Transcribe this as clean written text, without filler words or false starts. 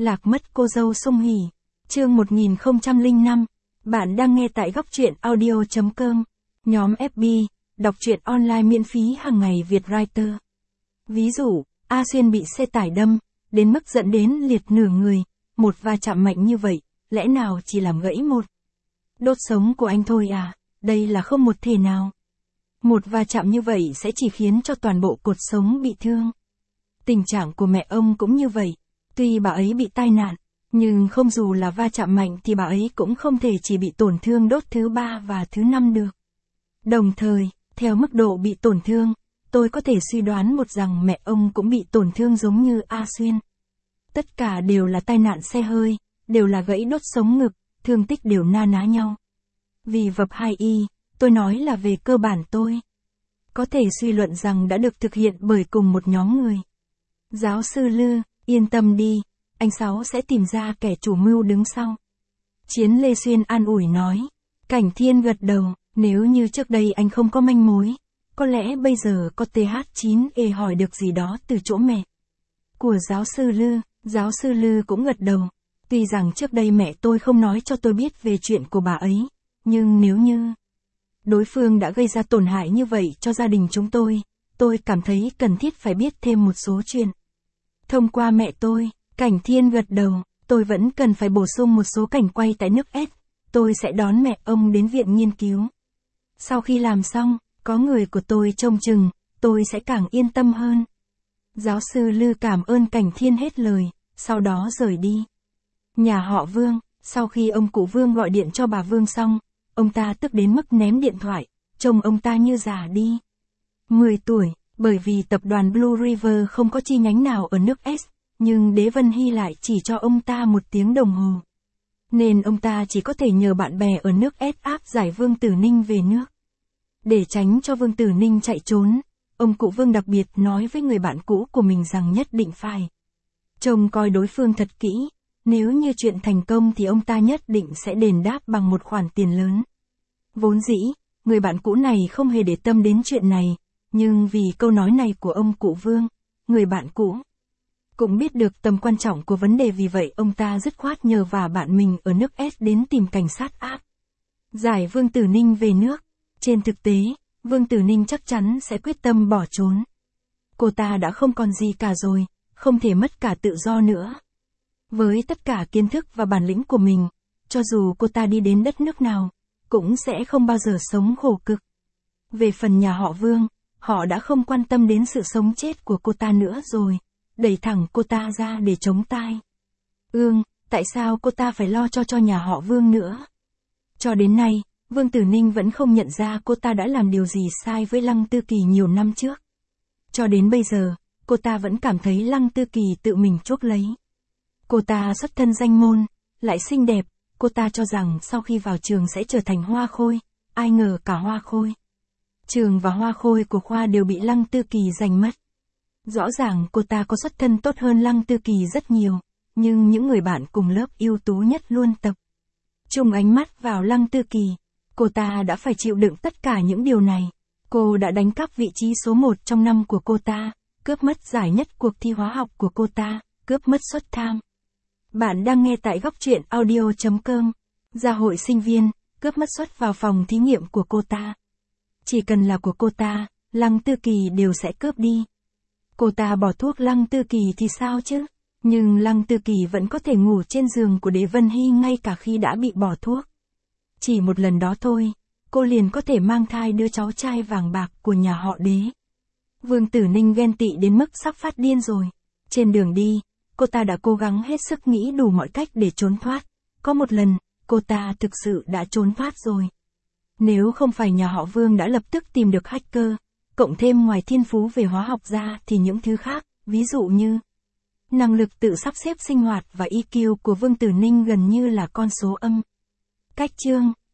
Lạc mất cô dâu Song Hỷ. Chương 1005. Bạn đang nghe tại góc truyện audio.com. Nhóm FB, đọc truyện online miễn phí hàng ngày Việt Writer. Ví dụ, A Xuyên bị xe tải đâm, đến mức dẫn đến liệt nửa người, một va chạm mạnh như vậy, lẽ nào chỉ làm gãy một đốt sống của anh thôi à, đây là không một thể nào. Một va chạm như vậy sẽ chỉ khiến cho toàn bộ cột sống bị thương. Tình trạng của mẹ ông cũng như vậy, tuy bà ấy bị tai nạn, nhưng không dù là va chạm mạnh thì bà ấy cũng không thể chỉ bị tổn thương đốt thứ 3 và thứ 5 được. Đồng thời, theo mức độ bị tổn thương, tôi có thể suy đoán một rằng mẹ ông cũng bị tổn thương giống như A Xuyên. Tất cả đều là tai nạn xe hơi, đều là gãy đốt sống ngực, thương tích đều na ná nhau. Vì vập 2Y, tôi nói là về cơ bản tôi có thể suy luận rằng đã được thực hiện bởi cùng một nhóm người. Giáo sư Lư, yên tâm đi, anh Sáu sẽ tìm ra kẻ chủ mưu đứng sau. Chiến Lê Xuyên an ủi nói. Cảnh Thiên gật đầu, nếu như trước đây anh không có manh mối, có lẽ bây giờ có TH9E hỏi được gì đó từ chỗ mẹ của giáo sư Lư cũng gật đầu. Tuy rằng trước đây mẹ tôi không nói cho tôi biết về chuyện của bà ấy, nhưng nếu như đối phương đã gây ra tổn hại như vậy cho gia đình chúng tôi cảm thấy cần thiết phải biết thêm một số chuyện. Thông qua mẹ tôi, Cảnh Thiên gật đầu, tôi vẫn cần phải bổ sung một số cảnh quay tại nước S, tôi sẽ đón mẹ ông đến viện nghiên cứu. Sau khi làm xong, có người của tôi trông chừng, tôi sẽ càng yên tâm hơn. Giáo sư Lư cảm ơn Cảnh Thiên hết lời, sau đó rời đi. Nhà họ Vương, sau khi ông cụ Vương gọi điện cho bà Vương xong, ông ta tức đến mức ném điện thoại, trông ông ta như già đi 10 tuổi, bởi vì tập đoàn Blue River không có chi nhánh nào ở nước S, nhưng Đế Vân Hy lại chỉ cho ông ta 1 tiếng đồng hồ. Nên ông ta chỉ có thể nhờ bạn bè ở nước S áp giải Vương Tử Ninh về nước. Để tránh cho Vương Tử Ninh chạy trốn, ông cụ Vương đặc biệt nói với người bạn cũ của mình rằng nhất định phải trông coi đối phương thật kỹ, nếu như chuyện thành công thì ông ta nhất định sẽ đền đáp bằng một khoản tiền lớn. Vốn dĩ, người bạn cũ này không hề để tâm đến chuyện này, nhưng vì câu nói này của ông cụ Vương, người bạn cũ cũng biết được tầm quan trọng của vấn đề, vì vậy ông ta dứt khoát nhờ vả bạn mình ở nước S đến tìm cảnh sát áp giải Vương Tử Ninh về nước. Trên thực tế, Vương Tử Ninh chắc chắn sẽ quyết tâm bỏ trốn. Cô ta đã không còn gì cả rồi, không thể mất cả tự do nữa. Với tất cả kiến thức và bản lĩnh của mình, cho dù cô ta đi đến đất nước nào, cũng sẽ không bao giờ sống khổ cực. Về phần nhà họ Vương, họ đã không quan tâm đến sự sống chết của cô ta nữa rồi, đẩy thẳng cô ta ra để chống tai ương, tại sao cô ta phải lo cho nhà họ Vương nữa? Cho đến nay, Vương Tử Ninh vẫn không nhận ra cô ta đã làm điều gì sai với Lăng Tư Kỳ nhiều năm trước. Cho đến bây giờ, cô ta vẫn cảm thấy Lăng Tư Kỳ tự mình chuốc lấy. Cô ta xuất thân danh môn, lại xinh đẹp, cô ta cho rằng sau khi vào trường sẽ trở thành hoa khôi, ai ngờ cả hoa khôi trường và hoa khôi của khoa đều bị Lăng Tư Kỳ giành mất. Rõ ràng cô ta có xuất thân tốt hơn Lăng Tư Kỳ rất nhiều, nhưng những người bạn cùng lớp ưu tú nhất luôn tập trung ánh mắt vào Lăng Tư Kỳ. Cô ta đã phải chịu đựng tất cả những điều này. Cô đã đánh cắp vị trí số 1 trong năm của cô ta, cướp mất giải nhất cuộc thi hóa học của cô ta, cướp mất suất tham. Bạn đang nghe tại góc truyện audio.com. Gia hội sinh viên, cướp mất suất vào phòng thí nghiệm của cô ta. Chỉ cần là của cô ta, Lăng Tư Kỳ đều sẽ cướp đi. Cô ta bỏ thuốc Lăng Tư Kỳ thì sao chứ? Nhưng Lăng Tư Kỳ vẫn có thể ngủ trên giường của Đế Vân Hy ngay cả khi đã bị bỏ thuốc. Chỉ một lần đó thôi, cô liền có thể mang thai đứa cháu trai vàng bạc của nhà họ Đế. Vương Tử Ninh ghen tị đến mức sắp phát điên rồi. Trên đường đi, cô ta đã cố gắng hết sức nghĩ đủ mọi cách để trốn thoát. Có một lần, cô ta thực sự đã trốn thoát rồi. Nếu không phải nhà họ Vương đã lập tức tìm được hacker, cộng thêm ngoài thiên phú về hóa học ra thì những thứ khác, ví dụ như năng lực tự sắp xếp sinh hoạt và EQ của Vương Tử Ninh gần như là con số âm. Cách chương